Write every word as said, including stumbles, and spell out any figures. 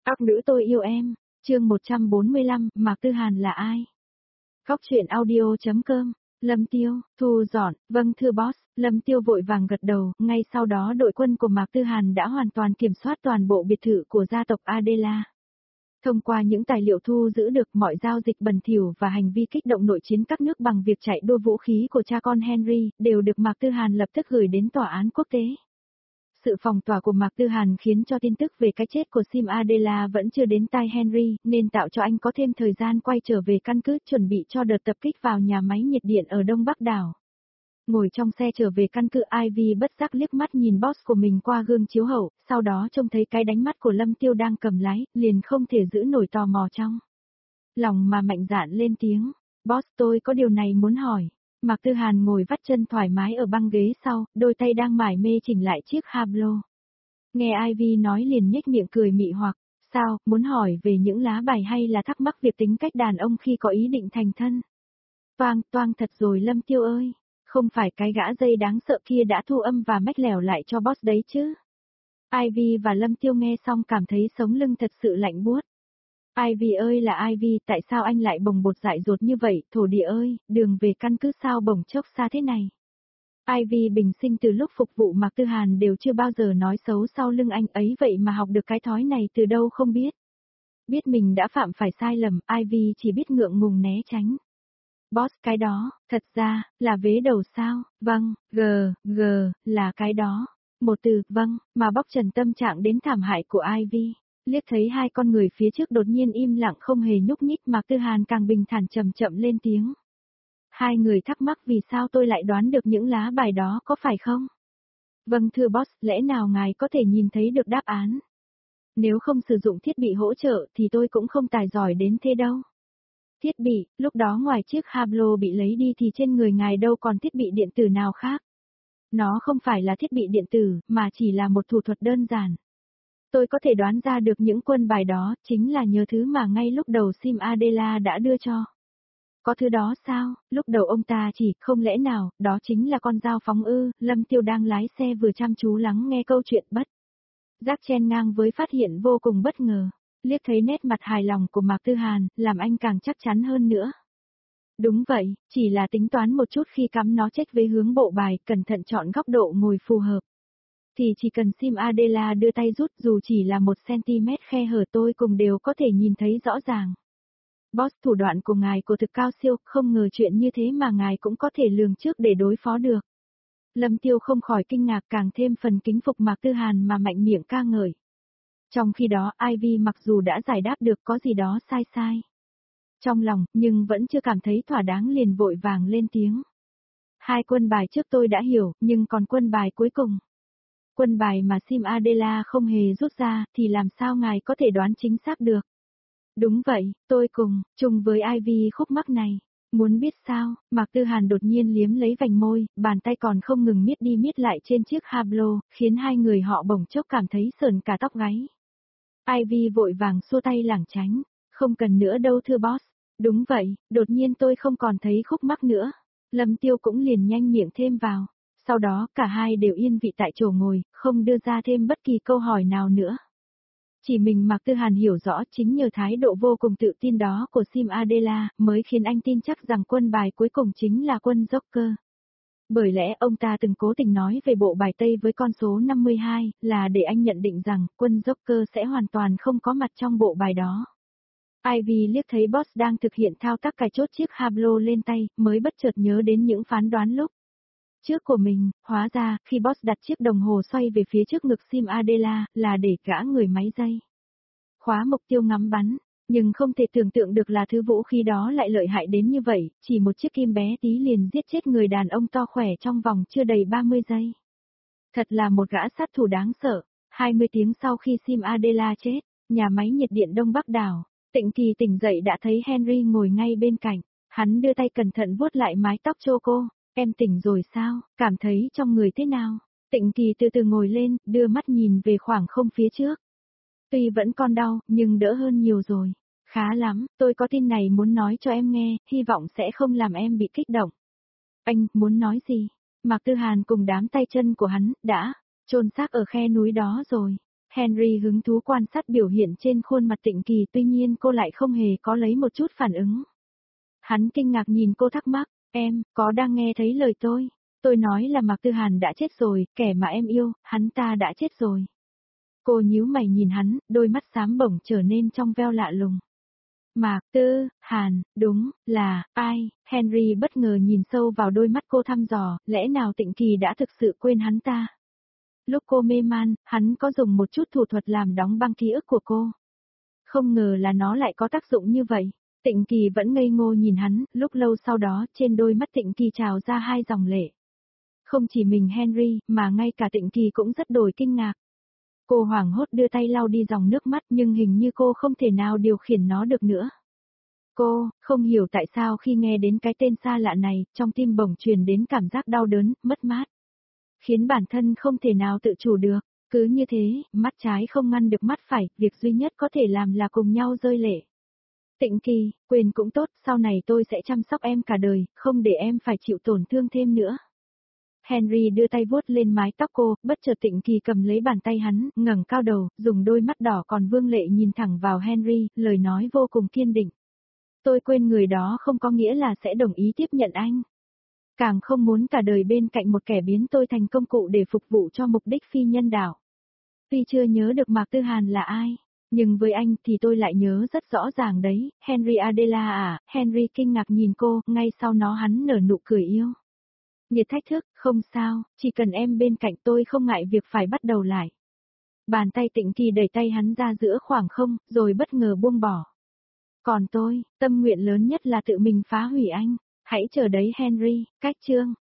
Các nữ tôi yêu em, chương một trăm bốn mươi lăm, Mạc Tư Hàn là ai? Góc truyện audio.com, Lâm Tiêu, thu dọn, vâng thưa boss, Lâm Tiêu vội vàng gật đầu, ngay sau đó đội quân của Mạc Tư Hàn đã hoàn toàn kiểm soát toàn bộ biệt thự của gia tộc Adela. Thông qua những tài liệu thu giữ được mọi giao dịch bẩn thỉu và hành vi kích động nội chiến các nước bằng việc chạy đua vũ khí của cha con Henry, đều được Mạc Tư Hàn lập tức gửi đến tòa án quốc tế. Sự phòng tỏa của Mạc Tư Hàn khiến cho tin tức về cái chết của Sim Adela vẫn chưa đến tai Henry, nên tạo cho anh có thêm thời gian quay trở về căn cứ chuẩn bị cho đợt tập kích vào nhà máy nhiệt điện ở Đông Bắc đảo. Ngồi trong xe trở về căn cứ, Ivy bất giác liếc mắt nhìn boss của mình qua gương chiếu hậu, sau đó trông thấy cái đánh mắt của Lâm Tiêu đang cầm lái, liền không thể giữ nổi tò mò trong lòng mà mạnh dạn lên tiếng. Boss, tôi có điều này muốn hỏi. Mạc Tư Hàn ngồi vắt chân thoải mái ở băng ghế sau, đôi tay đang mải mê chỉnh lại chiếc hablo. Nghe Ivy nói liền nhếch miệng cười mị hoặc, sao, muốn hỏi về những lá bài hay là thắc mắc việc tính cách đàn ông khi có ý định thành thân? Toang, toang thật rồi Lâm Tiêu ơi, không phải cái gã dây đáng sợ kia đã thu âm và mách lẻo lại cho boss đấy chứ? Ivy và Lâm Tiêu nghe xong cảm thấy sống lưng thật sự lạnh buốt. Ivy ơi là Ivy, tại sao anh lại bồng bột dại dột như vậy, thổ địa ơi, đường về căn cứ sao bồng chốc xa thế này. Ivy bình sinh từ lúc phục vụ Mạc Tư Hàn đều chưa bao giờ nói xấu sau lưng anh ấy, vậy mà học được cái thói này từ đâu không biết. Biết mình đã phạm phải sai lầm, Ivy chỉ biết ngượng ngùng né tránh. Boss, cái đó, thật ra, là vế đầu sao, vâng, g, g, là cái đó. Một từ, vâng, mà bóc trần tâm trạng đến thảm hại của Ivy. Liếc thấy hai con người phía trước đột nhiên im lặng không hề nhúc nhích, Mạc Tư Hàn càng bình thản chậm chậm lên tiếng. Hai người thắc mắc vì sao tôi lại đoán được những lá bài đó có phải không? Vâng thưa boss, lẽ nào ngài có thể nhìn thấy được đáp án? Nếu không sử dụng thiết bị hỗ trợ thì tôi cũng không tài giỏi đến thế đâu. Thiết bị, lúc đó ngoài chiếc hablo bị lấy đi thì trên người ngài đâu còn thiết bị điện tử nào khác. Nó không phải là thiết bị điện tử, mà chỉ là một thủ thuật đơn giản. Tôi có thể đoán ra được những quân bài đó chính là nhờ thứ mà ngay lúc đầu Sim Adela đã đưa cho. Có thứ đó sao, lúc đầu ông ta chỉ, không lẽ nào, đó chính là con dao phóng ư? Lâm Tiêu đang lái xe vừa chăm chú lắng nghe câu chuyện bất giác chen ngang với phát hiện vô cùng bất ngờ. Liếc thấy nét mặt hài lòng của Mạc Tư Hàn, làm anh càng chắc chắn hơn nữa. Đúng vậy, chỉ là tính toán một chút khi cắm nó check với hướng bộ bài, cẩn thận chọn góc độ ngồi phù hợp. Thì chỉ cần Sim Adela đưa tay rút, dù chỉ là một centimet khe hở tôi cùng đều có thể nhìn thấy rõ ràng. Boss, thủ đoạn của ngài của thực cao siêu, không ngờ chuyện như thế mà ngài cũng có thể lường trước để đối phó được. Lâm Tiêu không khỏi kinh ngạc, càng thêm phần kính phục Mạc Tư Hàn mà mạnh miệng ca ngợi. Trong khi đó Ivy mặc dù đã giải đáp được có gì đó sai sai trong lòng, nhưng vẫn chưa cảm thấy thỏa đáng liền vội vàng lên tiếng. Hai quân bài trước tôi đã hiểu, nhưng còn quân bài cuối cùng. Quân bài mà Sim Adela không hề rút ra, thì làm sao ngài có thể đoán chính xác được? Đúng vậy, tôi cùng, chung với Ivy khúc mắc này. Muốn biết sao, Mạc Tư Hàn đột nhiên liếm lấy vành môi, bàn tay còn không ngừng miết đi miết lại trên chiếc hablo, khiến hai người họ bỗng chốc cảm thấy sờn cả tóc gáy. Ivy vội vàng xua tay lảng tránh, không cần nữa đâu thưa boss. Đúng vậy, đột nhiên tôi không còn thấy khúc mắc nữa. Lâm Tiêu cũng liền nhanh miệng thêm vào. Sau đó cả hai đều yên vị tại chỗ ngồi, không đưa ra thêm bất kỳ câu hỏi nào nữa. Chỉ mình Mạc Tư Hàn hiểu rõ, chính nhờ thái độ vô cùng tự tin đó của Sim Adela mới khiến anh tin chắc rằng quân bài cuối cùng chính là quân Joker. Bởi lẽ ông ta từng cố tình nói về bộ bài Tây với con số năm mươi hai, là để anh nhận định rằng quân Joker sẽ hoàn toàn không có mặt trong bộ bài đó. Ivy liếc thấy boss đang thực hiện thao tác cài chốt chiếc hablo lên tay, mới bất chợt nhớ đến những phán đoán lúc trước của mình, hóa ra, khi boss đặt chiếc đồng hồ xoay về phía trước ngực Sim Adela, là để gã người máy dây khóa mục tiêu ngắm bắn, nhưng không thể tưởng tượng được là thứ vũ khí đó lại lợi hại đến như vậy, chỉ một chiếc kim bé tí liền giết chết người đàn ông to khỏe trong vòng chưa đầy ba mươi giây. Thật là một gã sát thủ đáng sợ. hai mươi tiếng sau khi Sim Adela chết, nhà máy nhiệt điện Đông Bắc đảo, Tịnh Kỳ tỉnh dậy đã thấy Henry ngồi ngay bên cạnh, hắn đưa tay cẩn thận vuốt lại mái tóc cho cô. Em tỉnh rồi sao, cảm thấy trong người thế nào? Tịnh Kỳ từ từ ngồi lên, đưa mắt nhìn về khoảng không phía trước. Tuy vẫn còn đau, nhưng đỡ hơn nhiều rồi. Khá lắm, tôi có tin này muốn nói cho em nghe, hy vọng sẽ không làm em bị kích động. Anh, muốn nói gì? Mạc Tư Hàn cùng đám tay chân của hắn, đã chôn xác ở khe núi đó rồi. Henry hứng thú quan sát biểu hiện trên khuôn mặt Tịnh Kỳ, tuy nhiên cô lại không hề có lấy một chút phản ứng. Hắn kinh ngạc nhìn cô thắc mắc, em, có đang nghe thấy lời tôi? Tôi nói là Mạc Tư Hàn đã chết rồi, kẻ mà em yêu, hắn ta đã chết rồi. Cô nhíu mày nhìn hắn, đôi mắt xám bổng trở nên trong veo lạ lùng. Mạc Tư Hàn, đúng, là, ai? Henry bất ngờ nhìn sâu vào đôi mắt cô thăm dò, lẽ nào Tịnh Kỳ đã thực sự quên hắn ta? Lúc cô mê man, hắn có dùng một chút thủ thuật làm đóng băng ký ức của cô. Không ngờ là nó lại có tác dụng như vậy. Tịnh Kỳ vẫn ngây ngô nhìn hắn, lúc lâu sau đó trên đôi mắt Tịnh Kỳ trào ra hai dòng lệ. Không chỉ mình Henry, mà ngay cả Tịnh Kỳ cũng rất đổi kinh ngạc. Cô hoảng hốt đưa tay lau đi dòng nước mắt nhưng hình như cô không thể nào điều khiển nó được nữa. Cô, không hiểu tại sao khi nghe đến cái tên xa lạ này, trong tim bỗng truyền đến cảm giác đau đớn, mất mát. Khiến bản thân không thể nào tự chủ được. Cứ như thế, mắt trái không ngăn được mắt phải, việc duy nhất có thể làm là cùng nhau rơi lệ. Tịnh Kỳ, quên cũng tốt, sau này tôi sẽ chăm sóc em cả đời, không để em phải chịu tổn thương thêm nữa. Henry đưa tay vuốt lên mái tóc cô, bất chợt Tịnh Kỳ cầm lấy bàn tay hắn, ngẩng cao đầu, dùng đôi mắt đỏ còn vương lệ nhìn thẳng vào Henry, lời nói vô cùng kiên định. Tôi quên người đó không có nghĩa là sẽ đồng ý tiếp nhận anh. Càng không muốn cả đời bên cạnh một kẻ biến tôi thành công cụ để phục vụ cho mục đích phi nhân đạo. Tuy chưa nhớ được Mạc Tư Hàn là ai, nhưng với anh thì tôi lại nhớ rất rõ ràng đấy, Henry Adela à, Henry kinh ngạc nhìn cô, ngay sau nó hắn nở nụ cười yêu. Nhiệt thách thức, không sao, chỉ cần em bên cạnh tôi không ngại việc phải bắt đầu lại. Bàn tay Tịnh Kỳ đẩy tay hắn ra giữa khoảng không, rồi bất ngờ buông bỏ. Còn tôi, tâm nguyện lớn nhất là tự mình phá hủy anh, hãy chờ đấy Henry, cách chương.